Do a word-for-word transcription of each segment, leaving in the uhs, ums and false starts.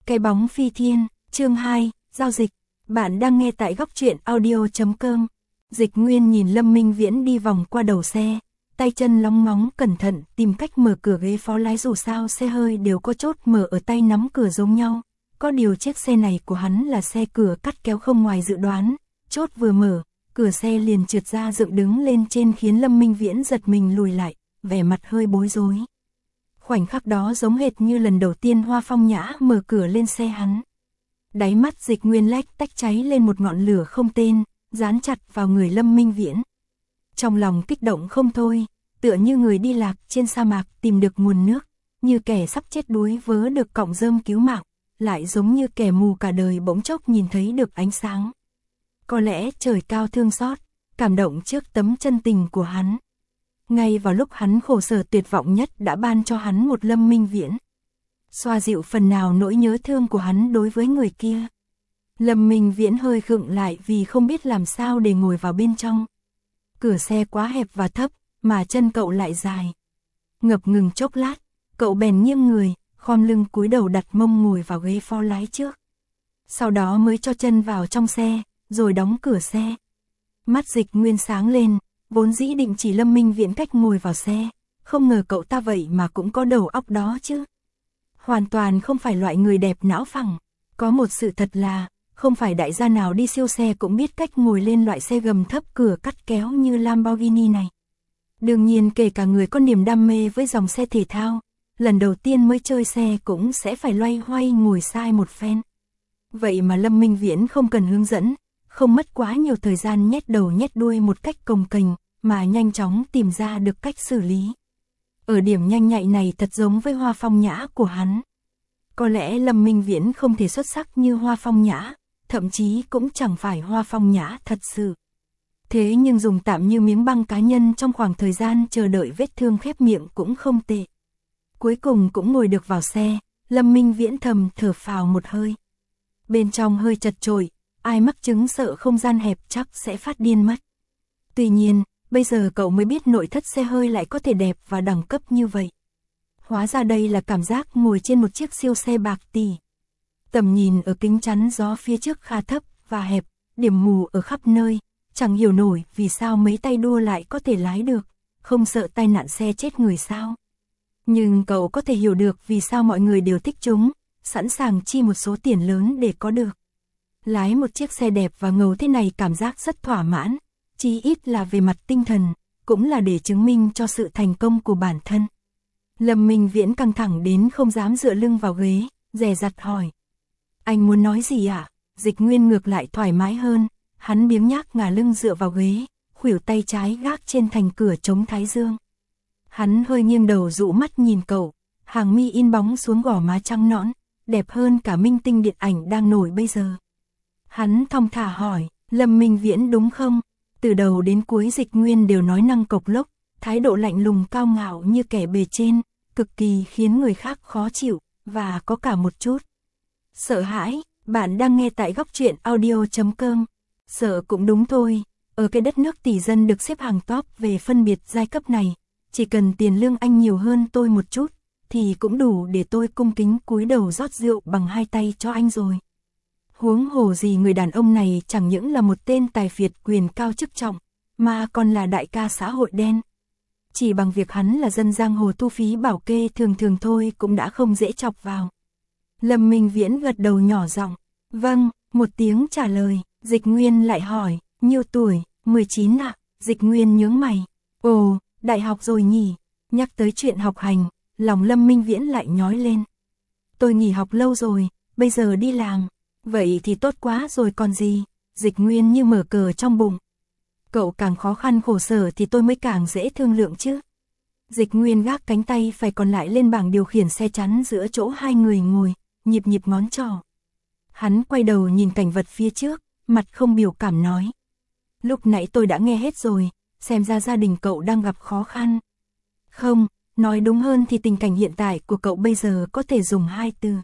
Cái bóng phi thiên, chương hai, giao dịch. Bạn đang nghe tại góc truyện audio chấm com. Dịch Nguyên nhìn Lâm Minh Viễn đi vòng qua đầu xe, tay chân lóng ngóng cẩn thận tìm cách mở cửa ghế phó lái, dù sao xe hơi đều có chốt mở ở tay nắm cửa giống nhau. Có điều chiếc xe này của hắn là xe cửa cắt kéo không ngoài dự đoán, chốt vừa mở, cửa xe liền trượt ra dựng đứng lên trên khiến Lâm Minh Viễn giật mình lùi lại, vẻ mặt hơi bối rối. Khoảnh khắc đó giống hệt như lần đầu tiên Hoa Phong Nhã mở cửa lên xe hắn. Đáy mắt Dịch Nguyên lách tách cháy lên một ngọn lửa không tên, dán chặt vào người Lâm Minh Viễn. Trong lòng kích động không thôi, tựa như người đi lạc trên sa mạc tìm được nguồn nước, như kẻ sắp chết đuối vớ được cọng rơm cứu mạng, lại giống như kẻ mù cả đời bỗng chốc nhìn thấy được ánh sáng. Có lẽ trời cao thương xót, cảm động trước tấm chân tình của hắn. Ngay vào lúc hắn khổ sở tuyệt vọng nhất đã ban cho hắn một Lâm Minh Viễn, xoa dịu phần nào nỗi nhớ thương của hắn đối với người kia. Lâm Minh Viễn hơi khựng lại vì không biết làm sao để ngồi vào bên trong. Cửa xe quá hẹp và thấp, mà chân cậu lại dài. Ngập ngừng chốc lát, cậu bèn nghiêng người, khom lưng cúi đầu đặt mông ngồi vào ghế phó lái trước. Sau đó mới cho chân vào trong xe, rồi đóng cửa xe. Mắt Dịch Nguyên sáng lên, vốn dĩ định chỉ Lâm Minh Viễn cách ngồi vào xe, không ngờ cậu ta vậy mà cũng có đầu óc đó chứ. Hoàn toàn không phải loại người đẹp não phẳng. Có một sự thật là, không phải đại gia nào đi siêu xe cũng biết cách ngồi lên loại xe gầm thấp cửa cắt kéo như Lamborghini này. Đương nhiên kể cả người có niềm đam mê với dòng xe thể thao, lần đầu tiên mới chơi xe cũng sẽ phải loay hoay ngồi sai một phen. Vậy mà Lâm Minh Viễn không cần hướng dẫn, không mất quá nhiều thời gian nhét đầu nhét đuôi một cách cồng kềnh, mà nhanh chóng tìm ra được cách xử lý. Ở điểm nhanh nhạy này thật giống với Hoa Phong Nhã của hắn. Có lẽ Lâm Minh Viễn không thể xuất sắc như Hoa Phong Nhã, thậm chí cũng chẳng phải Hoa Phong Nhã thật sự. Thế nhưng dùng tạm như miếng băng cá nhân trong khoảng thời gian chờ đợi vết thương khép miệng cũng không tệ. Cuối cùng cũng ngồi được vào xe, Lâm Minh Viễn thầm thở phào một hơi. Bên trong hơi chật chội, ai mắc chứng sợ không gian hẹp chắc sẽ phát điên mất. Tuy nhiên, bây giờ cậu mới biết nội thất xe hơi lại có thể đẹp và đẳng cấp như vậy. Hóa ra đây là cảm giác ngồi trên một chiếc siêu xe bạc tỷ. Tầm nhìn ở kính chắn gió phía trước khá thấp và hẹp, điểm mù ở khắp nơi, chẳng hiểu nổi vì sao mấy tay đua lại có thể lái được, không sợ tai nạn xe chết người sao. Nhưng cậu có thể hiểu được vì sao mọi người đều thích chúng, sẵn sàng chi một số tiền lớn để có được. Lái một chiếc xe đẹp và ngầu thế này cảm giác rất thỏa mãn, chí ít là về mặt tinh thần, cũng là để chứng minh cho sự thành công của bản thân. Lâm Minh Viễn căng thẳng đến không dám dựa lưng vào ghế, dè dặt hỏi. Anh muốn nói gì ạ? À? Dịch Nguyên ngược lại thoải mái hơn, hắn biếng nhác ngả lưng dựa vào ghế, khuỷu tay trái gác trên thành cửa chống thái dương. Hắn hơi nghiêng đầu dụ mắt nhìn cậu, hàng mi in bóng xuống gò má trắng nõn, đẹp hơn cả minh tinh điện ảnh đang nổi bây giờ. Hắn thong thả hỏi, Lâm Minh Viễn đúng không? Từ đầu đến cuối Dịch Nguyên đều nói năng cộc lốc, thái độ lạnh lùng cao ngạo như kẻ bề trên, cực kỳ khiến người khác khó chịu, và có cả một chút sợ hãi. Bạn đang nghe tại góc truyện audio chấm com. Sợ cũng đúng thôi, ở cái đất nước tỷ dân được xếp hàng top về phân biệt giai cấp này, chỉ cần tiền lương anh nhiều hơn tôi một chút, thì cũng đủ để tôi cung kính cúi đầu rót rượu bằng hai tay cho anh rồi. Huống hồ gì người đàn ông này chẳng những là một tên tài phiệt quyền cao chức trọng, mà còn là đại ca xã hội đen. Chỉ bằng việc hắn là dân giang hồ thu phí bảo kê thường thường thôi cũng đã không dễ chọc vào. Lâm Minh Viễn gật đầu nhỏ giọng, vâng, một tiếng trả lời. Dịch Nguyên lại hỏi, nhiêu tuổi? mười chín ạ. À? Dịch Nguyên nhướng mày, ồ, đại học rồi nhỉ? Nhắc tới chuyện học hành, lòng Lâm Minh Viễn lại nhói lên. Tôi nghỉ học lâu rồi, bây giờ đi làm. Vậy thì tốt quá rồi còn gì? Dịch Nguyên như mở cờ trong bụng. Cậu càng khó khăn khổ sở thì tôi mới càng dễ thương lượng chứ. Dịch Nguyên gác cánh tay phải còn lại lên bảng điều khiển xe chắn giữa chỗ hai người ngồi, nhịp nhịp ngón trỏ. Hắn quay đầu nhìn cảnh vật phía trước, mặt không biểu cảm nói. Lúc nãy tôi đã nghe hết rồi, xem ra gia đình cậu đang gặp khó khăn. Không, nói đúng hơn thì tình cảnh hiện tại của cậu bây giờ có thể dùng hai từ.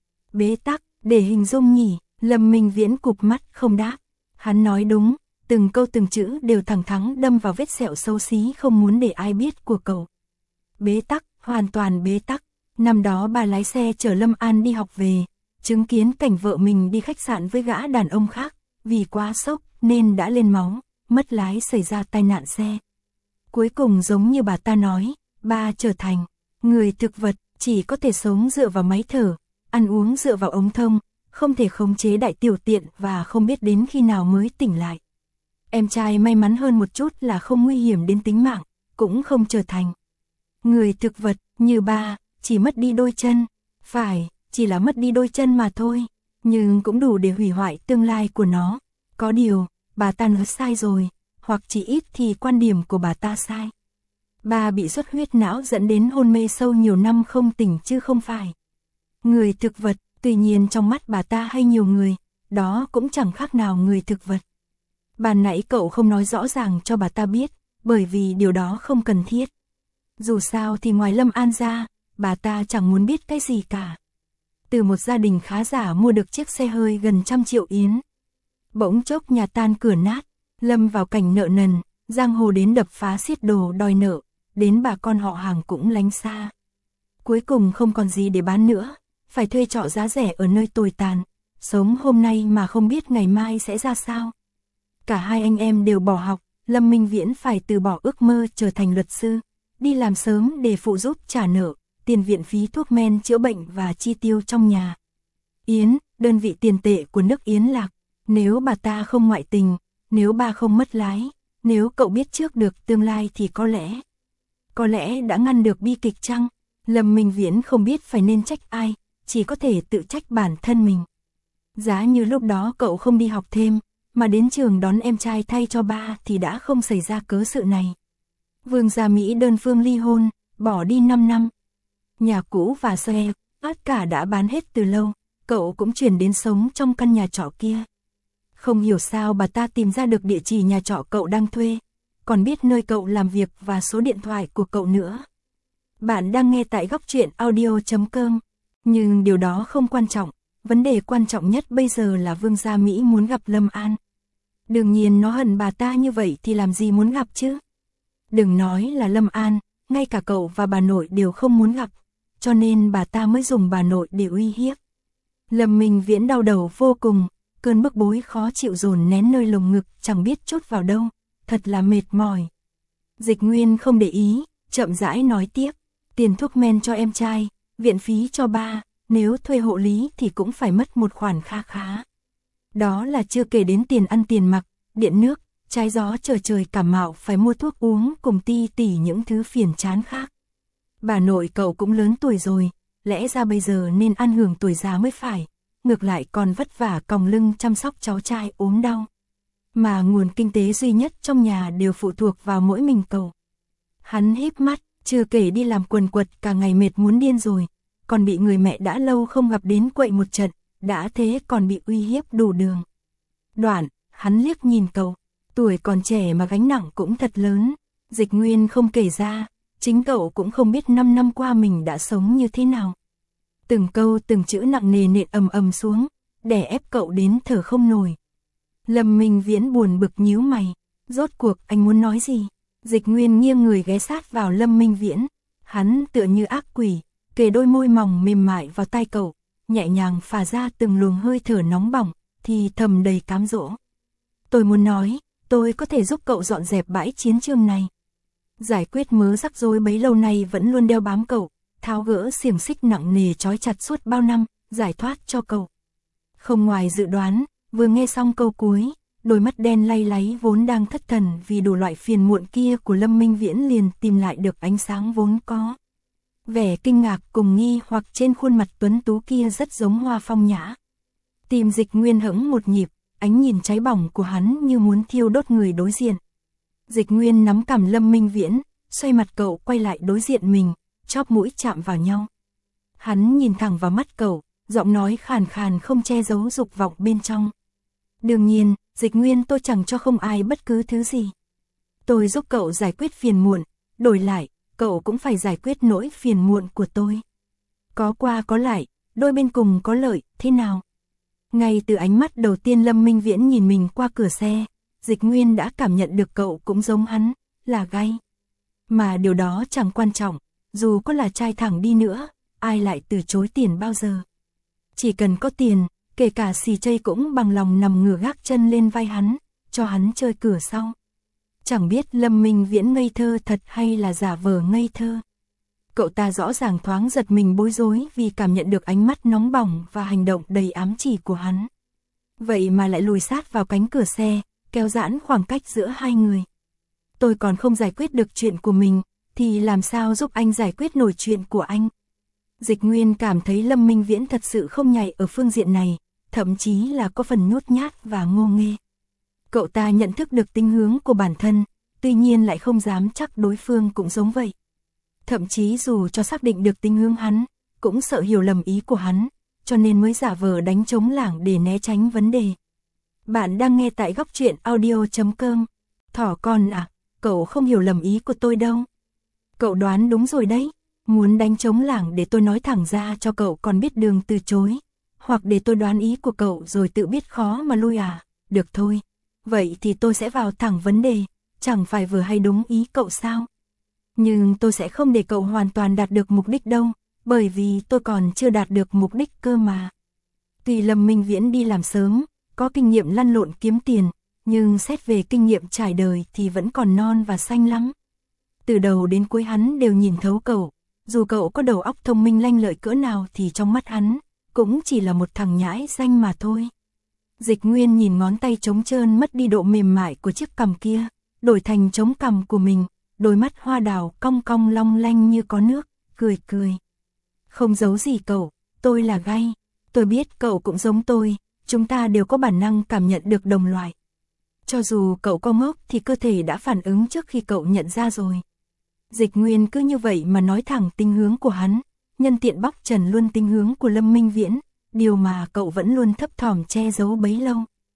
Bế tắc, để hình dung nhỉ. Lâm Minh Viễn cụp mắt không đáp. Hắn nói đúng, từng câu từng chữ đều thẳng thắn đâm vào vết sẹo xấu xí không muốn để ai biết của cậu. Bế tắc, hoàn toàn bế tắc. Năm đó bà lái xe chở Lâm An đi học về, chứng kiến cảnh vợ mình đi khách sạn với gã đàn ông khác, vì quá sốc nên đã lên máu, mất lái xảy ra tai nạn xe. Cuối cùng giống như bà ta nói, ba trở thành người thực vật, chỉ có thể sống dựa vào máy thở, ăn uống dựa vào ống thông, không thể khống chế đại tiểu tiện và không biết đến khi nào mới tỉnh lại. Em trai may mắn hơn một chút là không nguy hiểm đến tính mạng, cũng không trở thành người thực vật như ba, chỉ mất đi đôi chân. Phải, chỉ là mất đi đôi chân mà thôi, nhưng cũng đủ để hủy hoại tương lai của nó. Có điều, bà ta nói sai rồi, hoặc chỉ ít thì quan điểm của bà ta sai. Ba bị xuất huyết não dẫn đến hôn mê sâu nhiều năm không tỉnh chứ không phải người thực vật, tuy nhiên trong mắt bà ta hay nhiều người, đó cũng chẳng khác nào người thực vật. Ban nãy cậu không nói rõ ràng cho bà ta biết, bởi vì điều đó không cần thiết. Dù sao thì ngoài Lâm An ra, bà ta chẳng muốn biết cái gì cả. Từ một gia đình khá giả mua được chiếc xe hơi gần trăm triệu yến. Bỗng chốc nhà tan cửa nát, lâm vào cảnh nợ nần, giang hồ đến đập phá xiết đồ đòi nợ, đến bà con họ hàng cũng lánh xa. Cuối cùng không còn gì để bán nữa, phải thuê trọ giá rẻ ở nơi tồi tàn, sống hôm nay mà không biết ngày mai sẽ ra sao. Cả hai anh em đều bỏ học, Lâm Minh Viễn phải từ bỏ ước mơ trở thành luật sư, đi làm sớm để phụ giúp trả nợ, tiền viện phí thuốc men chữa bệnh và chi tiêu trong nhà. Yến, đơn vị tiền tệ của nước Yến Lạc, nếu bà ta không ngoại tình, nếu ba không mất lái, nếu cậu biết trước được tương lai thì có lẽ, có lẽ đã ngăn được bi kịch chăng? Lâm Minh Viễn không biết phải nên trách ai, chỉ có thể tự trách bản thân mình. Giá như lúc đó cậu không đi học thêm, mà đến trường đón em trai thay cho ba thì đã không xảy ra cớ sự này. Vương gia Mỹ đơn phương ly hôn, bỏ đi năm năm. Nhà cũ và xe, tất cả đã bán hết từ lâu, cậu cũng chuyển đến sống trong căn nhà trọ kia. Không hiểu sao bà ta tìm ra được địa chỉ nhà trọ cậu đang thuê, còn biết nơi cậu làm việc và số điện thoại của cậu nữa. Bạn đang nghe tại góc truyện audio chấm com, nhưng điều đó không quan trọng, vấn đề quan trọng nhất bây giờ là Vương gia Mỹ muốn gặp Lâm An. Đương nhiên nó hận bà ta như vậy thì làm gì muốn gặp chứ. Đừng nói là Lâm An, ngay cả cậu và bà nội đều không muốn gặp, cho nên bà ta mới dùng bà nội để uy hiếp. Lâm Minh Viễn đau đầu vô cùng, cơn bức bối khó chịu dồn nén nơi lồng ngực chẳng biết chốt vào đâu, thật là mệt mỏi. Dịch Nguyên không để ý, chậm rãi nói tiếp, tiền thuốc men cho em trai, viện phí cho ba, nếu thuê hộ lý thì cũng phải mất một khoản kha khá. Đó là chưa kể đến tiền ăn tiền mặc, điện nước, trái gió chờ trời cảm mạo phải mua thuốc uống cùng ti tỉ những thứ phiền chán khác. Bà nội cậu cũng lớn tuổi rồi, lẽ ra bây giờ nên ăn hưởng tuổi già mới phải, ngược lại còn vất vả còng lưng chăm sóc cháu trai ốm đau. Mà nguồn kinh tế duy nhất trong nhà đều phụ thuộc vào mỗi mình cậu. Hắn híp mắt, chưa kể đi làm quần quật cả ngày mệt muốn điên rồi, còn bị người mẹ đã lâu không gặp đến quậy một trận, đã thế còn bị uy hiếp đủ đường. Đoạn, hắn liếc nhìn cậu, tuổi còn trẻ mà gánh nặng cũng thật lớn. Dịch Nguyên không kể ra, chính cậu cũng không biết năm năm qua mình đã sống như thế nào. Từng câu từng chữ nặng nề nện ầm ầm xuống, đè ép cậu đến thở không nổi. Lâm Minh Viễn buồn bực nhíu mày, rốt cuộc anh muốn nói gì? Dịch Nguyên nghiêng người ghé sát vào Lâm Minh Viễn, hắn tựa như ác quỷ, kề đôi môi mỏng mềm mại vào tai cậu, nhẹ nhàng phả ra từng luồng hơi thở nóng bỏng, thì thầm đầy cám dỗ. Tôi muốn nói, tôi có thể giúp cậu dọn dẹp bãi chiến trường này. Giải quyết mớ rắc rối bấy lâu nay vẫn luôn đeo bám cậu, tháo gỡ xiềng xích nặng nề trói chặt suốt bao năm, giải thoát cho cậu. Không ngoài dự đoán, vừa nghe xong câu cuối, đôi mắt đen lay láy vốn đang thất thần vì đủ loại phiền muộn kia của Lâm Minh Viễn liền tìm lại được ánh sáng vốn có. Vẻ kinh ngạc cùng nghi hoặc trên khuôn mặt tuấn tú kia rất giống Hoa Phong Nhã. Tim Dịch Nguyên hững một nhịp, ánh nhìn cháy bỏng của hắn như muốn thiêu đốt người đối diện. Dịch Nguyên nắm cằm Lâm Minh Viễn, xoay mặt cậu quay lại đối diện mình, chóp mũi chạm vào nhau. Hắn nhìn thẳng vào mắt cậu, giọng nói khàn khàn không che giấu dục vọng bên trong. Đương nhiên, Dịch Nguyên, tôi chẳng cho không ai bất cứ thứ gì. Tôi giúp cậu giải quyết phiền muộn, đổi lại, cậu cũng phải giải quyết nỗi phiền muộn của tôi. Có qua có lại, đôi bên cùng có lợi, thế nào? Ngay từ ánh mắt đầu tiên Lâm Minh Viễn nhìn mình qua cửa xe, Dịch Nguyên đã cảm nhận được cậu cũng giống hắn, là gay. Mà điều đó chẳng quan trọng, dù có là trai thẳng đi nữa, ai lại từ chối tiền bao giờ. Chỉ cần có tiền, kể cả xì chây cũng bằng lòng nằm ngửa gác chân lên vai hắn, cho hắn chơi cửa sau. Chẳng biết Lâm Minh Viễn ngây thơ thật hay là giả vờ ngây thơ. Cậu ta rõ ràng thoáng giật mình bối rối vì cảm nhận được ánh mắt nóng bỏng và hành động đầy ám chỉ của hắn. Vậy mà lại lùi sát vào cánh cửa xe, kéo giãn khoảng cách giữa hai người. Tôi còn không giải quyết được chuyện của mình, thì làm sao giúp anh giải quyết nổi chuyện của anh? Dịch Nguyên cảm thấy Lâm Minh Viễn thật sự không nhạy ở phương diện này, thậm chí là có phần nhút nhát và ngô nghê. Cậu ta nhận thức được tính hướng của bản thân, tuy nhiên lại không dám chắc đối phương cũng giống vậy. Thậm chí dù cho xác định được tính hướng hắn, cũng sợ hiểu lầm ý của hắn, cho nên mới giả vờ đánh trống lảng để né tránh vấn đề. Bạn đang nghe tại góc truyện audio chấm com. Thỏ con à, cậu không hiểu lầm ý của tôi đâu. Cậu đoán đúng rồi đấy, muốn đánh trống lảng để tôi nói thẳng ra cho cậu còn biết đường từ chối, hoặc để tôi đoán ý của cậu rồi tự biết khó mà lui à, được thôi. Vậy thì tôi sẽ vào thẳng vấn đề, chẳng phải vừa hay đúng ý cậu sao? Nhưng tôi sẽ không để cậu hoàn toàn đạt được mục đích đâu, bởi vì tôi còn chưa đạt được mục đích cơ mà. Tuy Lâm Minh Viễn đi làm sớm, có kinh nghiệm lăn lộn kiếm tiền, nhưng xét về kinh nghiệm trải đời thì vẫn còn non và xanh lắm. Từ đầu đến cuối hắn đều nhìn thấu cậu, dù cậu có đầu óc thông minh lanh lợi cỡ nào thì trong mắt hắn, cũng chỉ là một thằng nhãi xanh mà thôi. Dịch Nguyên nhìn ngón tay trống trơn mất đi độ mềm mại của chiếc cằm kia, đổi thành trống cằm của mình, đôi mắt hoa đào cong cong long lanh như có nước, cười cười. Không giấu gì cậu, tôi là gay, tôi biết cậu cũng giống tôi, chúng ta đều có bản năng cảm nhận được đồng loại. Cho dù cậu có ngốc thì cơ thể đã phản ứng trước khi cậu nhận ra rồi. Dịch Nguyên cứ như vậy mà nói thẳng tính hướng của hắn, nhân tiện bóc trần luôn tính hướng của Lâm Minh Viễn, điều mà cậu vẫn luôn thấp thỏm che giấu bấy lâu.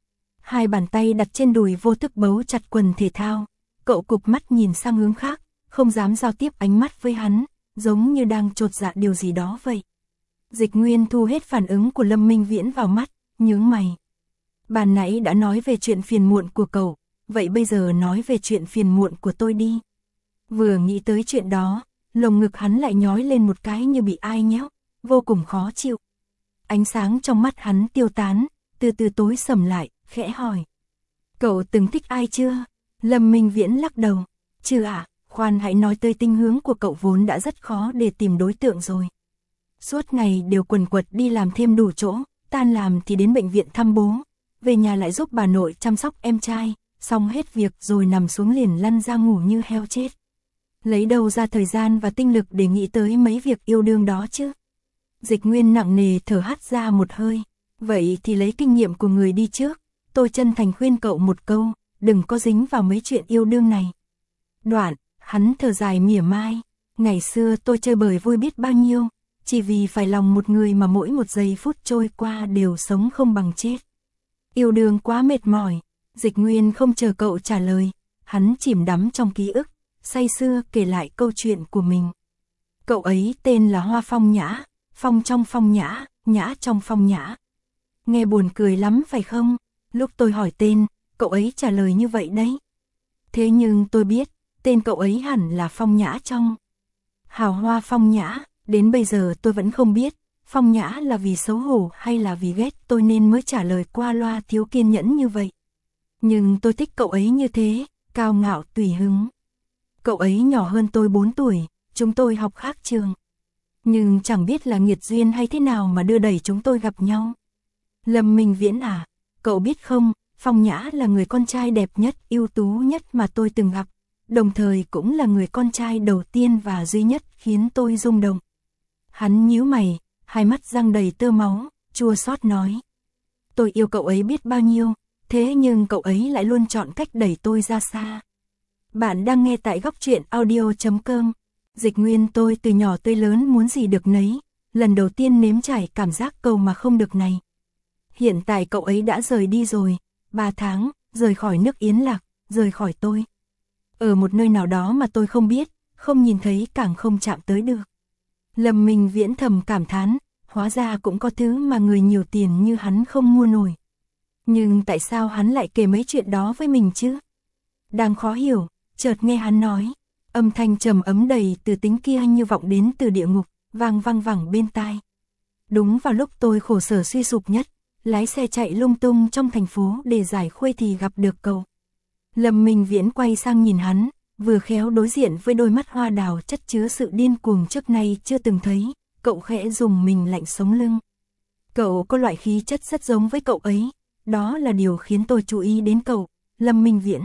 Hai bàn tay đặt trên đùi vô thức bấu chặt quần thể thao, cậu cụp mắt nhìn sang hướng khác, không dám giao tiếp ánh mắt với hắn, giống như đang chột dạ điều gì đó vậy. Dịch Nguyên thu hết phản ứng của Lâm Minh Viễn vào mắt, nhướng mày. Ban nãy đã nói về chuyện phiền muộn của cậu, vậy bây giờ nói về chuyện phiền muộn của tôi đi. Vừa nghĩ tới chuyện đó, lồng ngực hắn lại nhói lên một cái như bị ai nhéo, vô cùng khó chịu. Ánh sáng trong mắt hắn tiêu tán, từ từ tối sầm lại, khẽ hỏi. Cậu từng thích ai chưa? Lâm Minh Viễn lắc đầu. Chưa ạ, à, khoan hãy nói tới tính hướng của cậu vốn đã rất khó để tìm đối tượng rồi. Suốt ngày đều quần quật đi làm thêm đủ chỗ, tan làm thì đến bệnh viện thăm bố, về nhà lại giúp bà nội chăm sóc em trai, xong hết việc rồi nằm xuống liền lăn ra ngủ như heo chết. Lấy đâu ra thời gian và tinh lực để nghĩ tới mấy việc yêu đương đó chứ? Dịch Nguyên nặng nề thở hắt ra một hơi. Vậy thì lấy kinh nghiệm của người đi trước, tôi chân thành khuyên cậu một câu, đừng có dính vào mấy chuyện yêu đương này. Đoạn, hắn thở dài mỉa mai. Ngày xưa tôi chơi bời vui biết bao nhiêu, chỉ vì phải lòng một người mà mỗi một giây phút trôi qua đều sống không bằng chết. Yêu đương quá mệt mỏi. Dịch Nguyên không chờ cậu trả lời, hắn chìm đắm trong ký ức, say sưa kể lại câu chuyện của mình. Cậu ấy tên là Hoa Phong Nhã, phong trong phong nhã, nhã trong phong nhã. Nghe buồn cười lắm phải không? Lúc tôi hỏi tên, cậu ấy trả lời như vậy đấy. Thế nhưng tôi biết, tên cậu ấy hẳn là Phong Nhã trong. Hào hoa Phong Nhã, đến bây giờ tôi vẫn không biết, Phong Nhã là vì xấu hổ hay là vì ghét tôi nên mới trả lời qua loa thiếu kiên nhẫn như vậy. Nhưng tôi thích cậu ấy như thế, cao ngạo tùy hứng. Cậu ấy nhỏ hơn tôi bốn tuổi, chúng tôi học khác trường. Nhưng chẳng biết là nghiệt duyên hay thế nào mà đưa đẩy chúng tôi gặp nhau. Lâm Minh Viễn à, cậu biết không, Phong Nhã là người con trai đẹp nhất, ưu tú nhất mà tôi từng gặp, đồng thời cũng là người con trai đầu tiên và duy nhất khiến tôi rung động. Hắn nhíu mày, hai mắt răng đầy tơ máu, chua xót nói. Tôi yêu cậu ấy biết bao nhiêu, thế nhưng cậu ấy lại luôn chọn cách đẩy tôi ra xa. Bạn đang nghe tại góc truyện audio chấm com. Dịch Nguyên tôi từ nhỏ tới lớn muốn gì được nấy, lần đầu tiên nếm trải cảm giác cầu mà không được này. Hiện tại cậu ấy đã rời đi rồi, ba tháng, rời khỏi nước Yến Lạc, rời khỏi tôi. Ở một nơi nào đó mà tôi không biết, không nhìn thấy càng không chạm tới được. Lâm Minh Viễn thầm cảm thán, hóa ra cũng có thứ mà người nhiều tiền như hắn không mua nổi. Nhưng tại sao hắn lại kể mấy chuyện đó với mình chứ? Đang khó hiểu, chợt nghe hắn nói, âm thanh trầm ấm đầy từ tính kia như vọng đến từ địa ngục, vang vang vẳng bên tai. Đúng vào lúc tôi khổ sở suy sụp nhất, lái xe chạy lung tung trong thành phố để giải khuây thì gặp được cậu. Lâm Minh Viễn quay sang nhìn hắn, vừa khéo đối diện với đôi mắt hoa đào chất chứa sự điên cuồng trước nay chưa từng thấy, cậu khẽ dùng mình lạnh sống lưng. Cậu có loại khí chất rất giống với cậu ấy, đó là điều khiến tôi chú ý đến cậu, Lâm Minh Viễn.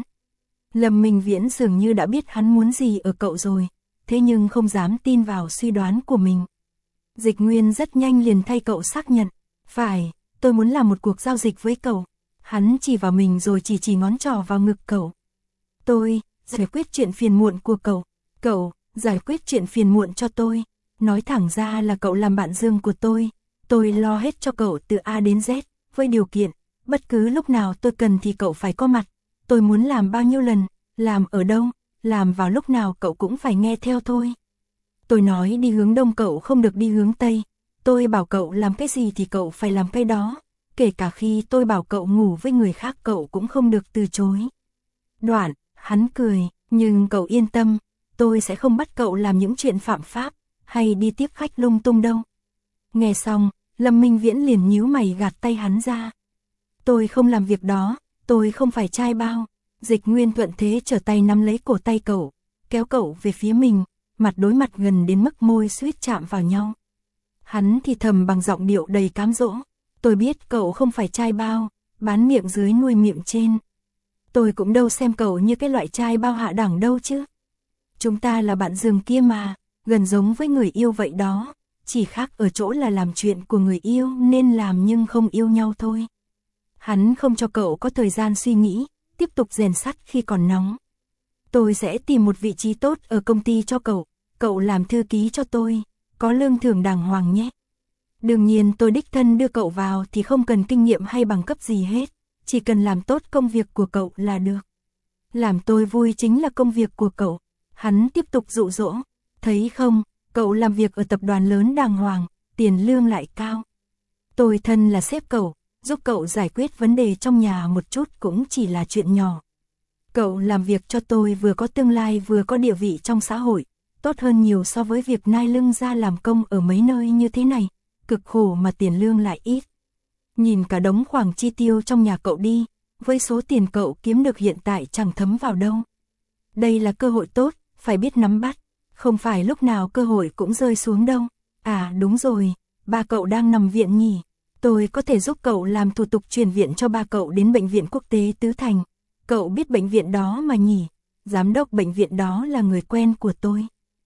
Lâm Minh Viễn dường như đã biết hắn muốn gì ở cậu rồi, thế nhưng không dám tin vào suy đoán của mình. Dịch Nguyên rất nhanh liền thay cậu xác nhận, phải, tôi muốn làm một cuộc giao dịch với cậu. Hắn chỉ vào mình rồi chỉ chỉ ngón trỏ vào ngực cậu. Tôi, giải quyết chuyện phiền muộn của cậu. Cậu, giải quyết chuyện phiền muộn cho tôi. Nói thẳng ra là cậu làm bạn riêng của tôi. Tôi lo hết cho cậu từ A đến Z, với điều kiện, bất cứ lúc nào tôi cần thì cậu phải có mặt. Tôi muốn làm bao nhiêu lần, làm ở đâu, làm vào lúc nào cậu cũng phải nghe theo thôi. Tôi nói đi hướng đông cậu không được đi hướng tây. Tôi bảo cậu làm cái gì thì cậu phải làm cái đó. Kể cả khi tôi bảo cậu ngủ với người khác cậu cũng không được từ chối. Đoạn, hắn cười, nhưng cậu yên tâm, tôi sẽ không bắt cậu làm những chuyện phạm pháp, hay đi tiếp khách lung tung đâu. Nghe xong, Lâm Minh Viễn liền nhíu mày gạt tay hắn ra. Tôi không làm việc đó, tôi không phải trai bao. Dịch Nguyên thuận thế trở tay nắm lấy cổ tay cậu, kéo cậu về phía mình, mặt đối mặt gần đến mức môi suýt chạm vào nhau. Hắn thì thầm bằng giọng điệu đầy cám dỗ. Tôi biết cậu không phải trai bao, bán miệng dưới nuôi miệng trên. Tôi cũng đâu xem cậu như cái loại trai bao hạ đẳng đâu chứ. Chúng ta là bạn giường kia mà, gần giống với người yêu vậy đó. Chỉ khác ở chỗ là làm chuyện của người yêu nên làm nhưng không yêu nhau thôi. Hắn không cho cậu có thời gian suy nghĩ, tiếp tục rèn sắt khi còn nóng. Tôi sẽ tìm một vị trí tốt ở công ty cho cậu, cậu làm thư ký cho tôi, có lương thưởng đàng hoàng nhé. Đương nhiên tôi đích thân đưa cậu vào thì không cần kinh nghiệm hay bằng cấp gì hết, chỉ cần làm tốt công việc của cậu là được. Làm tôi vui chính là công việc của cậu. Hắn tiếp tục dụ dỗ, thấy không, cậu làm việc ở tập đoàn lớn đàng hoàng, tiền lương lại cao. Tôi thân là sếp cậu, giúp cậu giải quyết vấn đề trong nhà một chút cũng chỉ là chuyện nhỏ. Cậu làm việc cho tôi vừa có tương lai vừa có địa vị trong xã hội, tốt hơn nhiều so với việc nai lưng ra làm công ở mấy nơi như thế này. Cực khổ mà tiền lương lại ít. Nhìn cả đống khoản chi tiêu trong nhà cậu đi, với số tiền cậu kiếm được hiện tại chẳng thấm vào đâu. Đây là cơ hội tốt, phải biết nắm bắt, không phải lúc nào cơ hội cũng rơi xuống đâu. À đúng rồi, ba cậu đang nằm viện nhỉ, tôi có thể giúp cậu làm thủ tục chuyển viện cho ba cậu đến bệnh viện quốc tế Tứ Thành. Cậu biết bệnh viện đó mà nhỉ, giám đốc bệnh viện đó là người quen của tôi.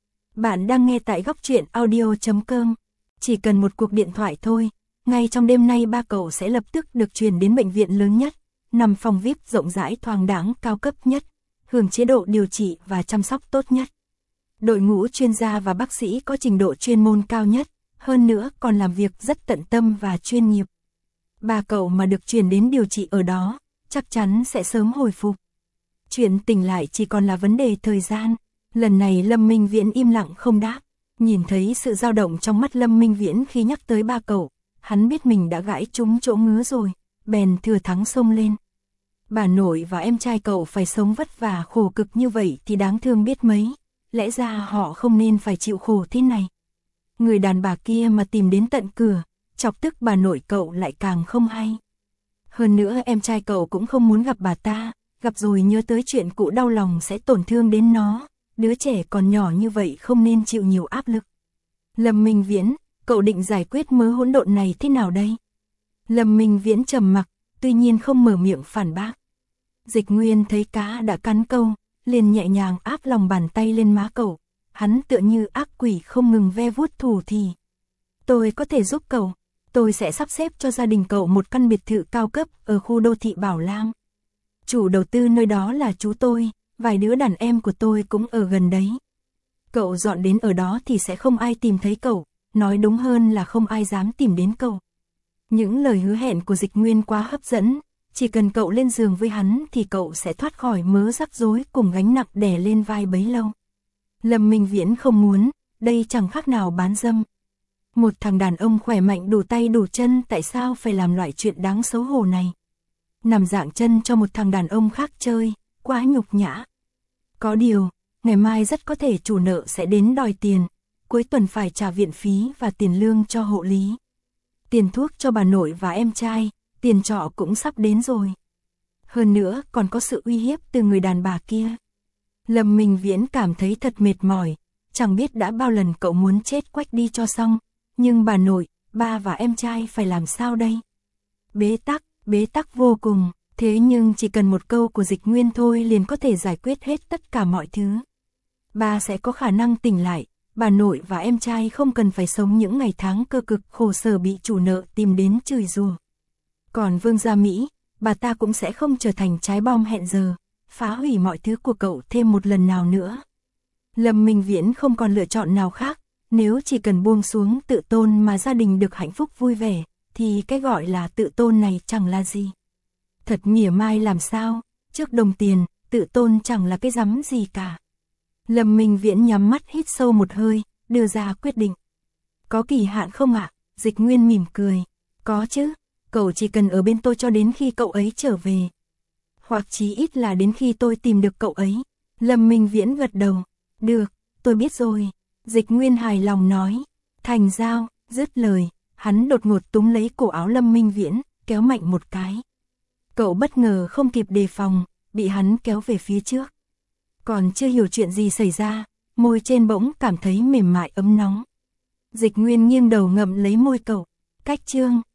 Bạn đang nghe tại góc truyện audio chấm com. Chỉ cần một cuộc điện thoại thôi, ngay trong đêm nay ba cậu sẽ lập tức được chuyển đến bệnh viện lớn nhất, nằm phòng vi ai pi rộng rãi thoáng đãng cao cấp nhất, hưởng chế độ điều trị và chăm sóc tốt nhất. Đội ngũ chuyên gia và bác sĩ có trình độ chuyên môn cao nhất, hơn nữa còn làm việc rất tận tâm và chuyên nghiệp. Ba cậu mà được chuyển đến điều trị ở đó, chắc chắn sẽ sớm hồi phục. Chuyện tỉnh lại chỉ còn là vấn đề thời gian. Lần này Lâm Minh Viễn im lặng không đáp. Nhìn thấy sự dao động trong mắt Lâm Minh Viễn khi nhắc tới ba cậu, hắn biết mình đã gãi trúng chỗ ngứa rồi, bèn thừa thắng xông lên. Bà nội và em trai cậu phải sống vất vả khổ cực như vậy thì đáng thương biết mấy, lẽ ra họ không nên phải chịu khổ thế này. Người đàn bà kia mà tìm đến tận cửa, chọc tức bà nội cậu lại càng không hay. Hơn nữa em trai cậu cũng không muốn gặp bà ta, gặp rồi nhớ tới chuyện cũ đau lòng sẽ tổn thương đến nó. Đứa trẻ còn nhỏ như vậy không nên chịu nhiều áp lực. Lâm Minh Viễn, cậu định giải quyết mớ hỗn độn này thế nào đây? Lâm Minh Viễn trầm mặc, tuy nhiên không mở miệng phản bác. Dịch Nguyên thấy cá đã cắn câu, liền nhẹ nhàng áp lòng bàn tay lên má cậu. Hắn tựa như ác quỷ không ngừng ve vuốt thủ thì. Tôi có thể giúp cậu, tôi sẽ sắp xếp cho gia đình cậu một căn biệt thự cao cấp ở khu đô thị Bảo Lam. Chủ đầu tư nơi đó là chú tôi. Vài đứa đàn em của tôi cũng ở gần đấy. Cậu dọn đến ở đó thì sẽ không ai tìm thấy cậu, nói đúng hơn là không ai dám tìm đến cậu. Những lời hứa hẹn của Dịch Nguyên quá hấp dẫn, chỉ cần cậu lên giường với hắn thì cậu sẽ thoát khỏi mớ rắc rối cùng gánh nặng đè lên vai bấy lâu. Lâm Minh Viễn không muốn, đây chẳng khác nào bán dâm. Một thằng đàn ông khỏe mạnh đủ tay đủ chân tại sao phải làm loại chuyện đáng xấu hổ này. Nằm dạng chân cho một thằng đàn ông khác chơi. Quá nhục nhã. Có điều, ngày mai rất có thể chủ nợ sẽ đến đòi tiền, cuối tuần phải trả viện phí và tiền lương cho hộ lý. tiền thuốc cho bà nội và em trai, tiền trọ cũng sắp đến rồi. Hơn nữa còn có sự uy hiếp từ người đàn bà kia. Lâm Minh Viễn cảm thấy thật mệt mỏi, chẳng biết đã bao lần cậu muốn chết quách đi cho xong, nhưng bà nội, ba và em trai phải làm sao đây? Bế tắc, bế tắc vô cùng, thế nhưng chỉ cần một câu của Dịch Nguyên thôi liền có thể giải quyết hết tất cả mọi thứ. Ba sẽ có khả năng tỉnh lại, bà nội và em trai không cần phải sống những ngày tháng cơ cực khổ sở bị chủ nợ tìm đến chửi rủa. Còn Vương Gia Mỹ, bà ta cũng sẽ không trở thành trái bom hẹn giờ, phá hủy mọi thứ của cậu thêm một lần nào nữa. Lâm Minh Viễn không còn lựa chọn nào khác, nếu chỉ cần buông xuống tự tôn mà gia đình được hạnh phúc vui vẻ, thì cái gọi là tự tôn này chẳng là gì. Thật mỉa mai làm sao, trước đồng tiền, tự tôn chẳng là cái rắm gì cả. Lâm Minh Viễn nhắm mắt hít sâu một hơi, đưa ra quyết định. Có kỳ hạn không ạ? Dịch Nguyên mỉm cười. Có chứ, cậu chỉ cần ở bên tôi cho đến khi cậu ấy trở về. Hoặc chí ít là đến khi tôi tìm được cậu ấy. Lâm Minh Viễn gật đầu. Được, tôi biết rồi. Dịch Nguyên hài lòng nói. Thành giao, dứt lời, hắn đột ngột túm lấy cổ áo Lâm Minh Viễn, kéo mạnh một cái. Cậu bất ngờ không kịp đề phòng, bị hắn kéo về phía trước. Còn chưa hiểu chuyện gì xảy ra, môi trên bỗng cảm thấy mềm mại ấm nóng. Dịch Nguyên nghiêng đầu ngậm lấy môi cậu. Cách chương